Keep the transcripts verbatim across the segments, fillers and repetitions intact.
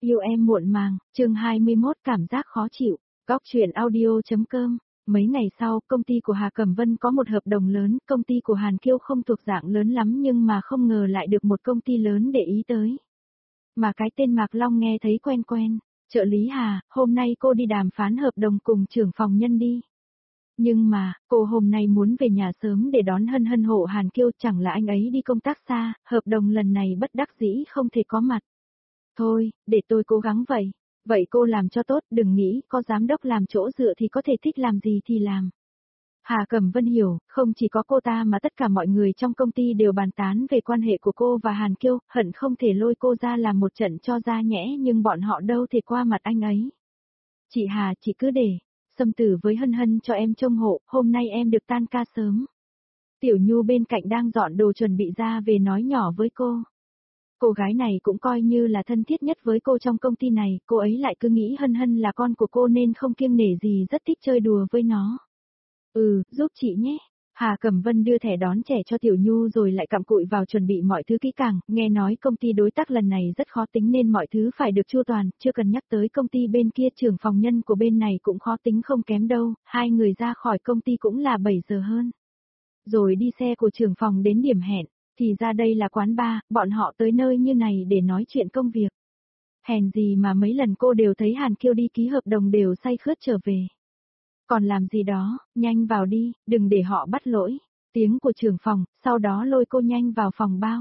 Yêu em muộn màng, chương hai mươi mốt cảm giác khó chịu, góc truyện audio.com. Mấy ngày sau, công ty của Hà Cẩm Vân có một hợp đồng lớn, công ty của Hàn Kiêu không thuộc dạng lớn lắm nhưng mà không ngờ lại được một công ty lớn để ý tới. Mà cái tên Mạc Long nghe thấy quen quen, trợ lý Hà, hôm nay cô đi đàm phán hợp đồng cùng trưởng phòng nhân đi. Nhưng mà, cô hôm nay muốn về nhà sớm để đón Hân Hân hộ Hàn Kiêu, chẳng là anh ấy đi công tác xa, hợp đồng lần này bất đắc dĩ không thể có mặt. Thôi, để tôi cố gắng vậy. Vậy cô làm cho tốt, đừng nghĩ có giám đốc làm chỗ dựa thì có thể thích làm gì thì làm. Hà Cẩm Vân hiểu, không chỉ có cô ta mà tất cả mọi người trong công ty đều bàn tán về quan hệ của cô và Hàn Kiêu, hận không thể lôi cô ra làm một trận cho ra nhẽ nhưng bọn họ đâu thể qua mặt anh ấy. Chị Hà, chị cứ để Sâm Tử với Hân Hân cho em trông hộ, hôm nay em được tan ca sớm. Tiểu Nhu bên cạnh đang dọn đồ chuẩn bị ra về nói nhỏ với cô. Cô gái này cũng coi như là thân thiết nhất với cô trong công ty này, cô ấy lại cứ nghĩ Hân Hân là con của cô nên không kiêng nể gì, rất thích chơi đùa với nó. Ừ, giúp chị nhé. Hà Cẩm Vân đưa thẻ đón trẻ cho Tiểu Nhu rồi lại cặm cụi vào chuẩn bị mọi thứ kỹ càng, nghe nói công ty đối tác lần này rất khó tính nên mọi thứ phải được chu toàn, chưa cần nhắc tới công ty bên kia, trưởng phòng nhân của bên này cũng khó tính không kém đâu, hai người ra khỏi công ty cũng là bảy giờ hơn. Rồi đi xe của trưởng phòng đến điểm hẹn. Thì ra đây là quán bar, bọn họ tới nơi như này để nói chuyện công việc. Hèn gì mà mấy lần cô đều thấy Hàn Kiêu đi ký hợp đồng đều say khướt trở về. Còn làm gì đó, nhanh vào đi, đừng để họ bắt lỗi. Tiếng của trưởng phòng, sau đó lôi cô nhanh vào phòng bao.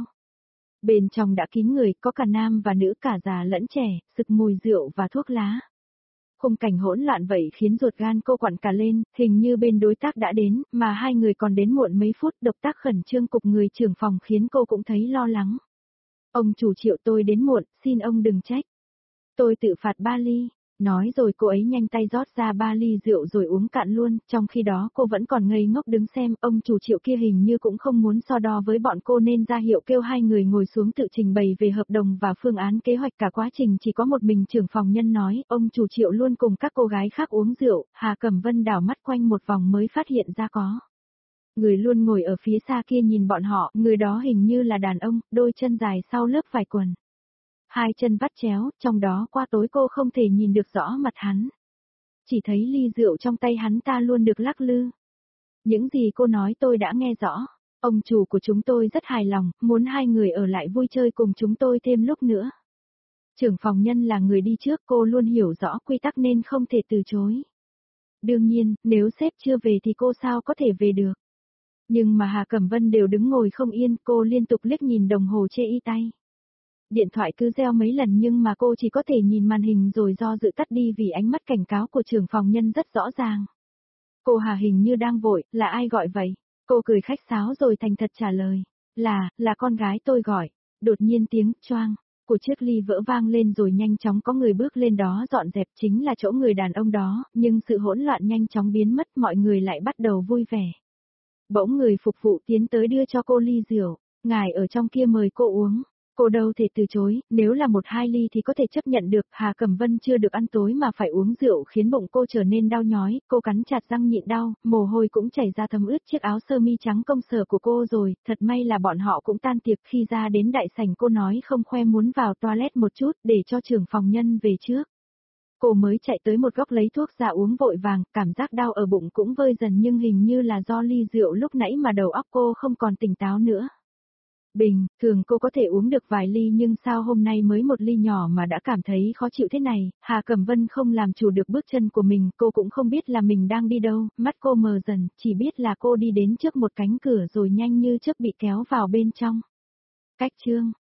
Bên trong đã kín người, có cả nam và nữ, cả già lẫn trẻ, sực mùi rượu và thuốc lá. Khung cảnh hỗn loạn vậy khiến ruột gan cô quặn cả lên, hình như bên đối tác đã đến, mà hai người còn đến muộn mấy phút, động tác khẩn trương cục người trưởng phòng khiến cô cũng thấy lo lắng. Ông chủ Triệu, tôi đến muộn, xin ông đừng trách. Tôi tự phạt ba ly. Nói rồi cô ấy nhanh tay rót ra ba ly rượu rồi uống cạn luôn, trong khi đó cô vẫn còn ngây ngốc đứng xem, ông chủ Triệu kia hình như cũng không muốn so đo với bọn cô nên ra hiệu kêu hai người ngồi xuống tự trình bày về hợp đồng và phương án kế hoạch. Cả quá trình chỉ có một mình trưởng phòng nhân nói, ông chủ Triệu luôn cùng các cô gái khác uống rượu. Hà Cẩm Vân đảo mắt quanh một vòng mới phát hiện ra có người luôn ngồi ở phía xa kia nhìn bọn họ, người đó hình như là đàn ông, đôi chân dài sau lớp vải quần. Hai chân vắt chéo, trong đó qua tối cô không thể nhìn được rõ mặt hắn. Chỉ thấy ly rượu trong tay hắn ta luôn được lắc lư. Những gì cô nói tôi đã nghe rõ. Ông chủ của chúng tôi rất hài lòng, muốn hai người ở lại vui chơi cùng chúng tôi thêm lúc nữa. Trưởng phòng nhân là người đi trước, cô luôn hiểu rõ quy tắc nên không thể từ chối. Đương nhiên, nếu sếp chưa về thì cô sao có thể về được. Nhưng mà Hà Cẩm Vân đều đứng ngồi không yên, cô liên tục liếc nhìn đồng hồ chê y tay. Điện thoại cứ reo mấy lần nhưng mà cô chỉ có thể nhìn màn hình rồi do dự tắt đi vì ánh mắt cảnh cáo của trưởng phòng nhân rất rõ ràng. Cô Hà hình như đang vội, là ai gọi vậy? Cô cười khách sáo rồi thành thật trả lời. Là, là con gái tôi gọi. Đột nhiên tiếng choang của chiếc ly vỡ vang lên rồi nhanh chóng có người bước lên đó dọn dẹp, chính là chỗ người đàn ông đó, nhưng sự hỗn loạn nhanh chóng biến mất, mọi người lại bắt đầu vui vẻ. Bỗng người phục vụ tiến tới đưa cho cô ly rượu, ngài ở trong kia mời cô uống. Cô đâu thể từ chối, nếu là một hai ly thì có thể chấp nhận được. Hà Cẩm Vân chưa được ăn tối mà phải uống rượu khiến bụng cô trở nên đau nhói, cô cắn chặt răng nhịn đau, mồ hôi cũng chảy ra thấm ướt chiếc áo sơ mi trắng công sở của cô rồi. Thật may là bọn họ cũng tan tiệc. Khi ra đến đại sảnh cô nói không khoe muốn vào toilet một chút để cho trưởng phòng nhân về trước. Cô mới chạy tới một góc lấy thuốc ra uống vội vàng, cảm giác đau ở bụng cũng vơi dần nhưng hình như là do ly rượu lúc nãy mà đầu óc cô không còn tỉnh táo nữa. Bình, thường cô có thể uống được vài ly nhưng sao hôm nay mới một ly nhỏ mà đã cảm thấy khó chịu thế này. Hà Cẩm Vân không làm chủ được bước chân của mình, cô cũng không biết là mình đang đi đâu, mắt cô mờ dần, chỉ biết là cô đi đến trước một cánh cửa rồi nhanh như chớp bị kéo vào bên trong. Cách chương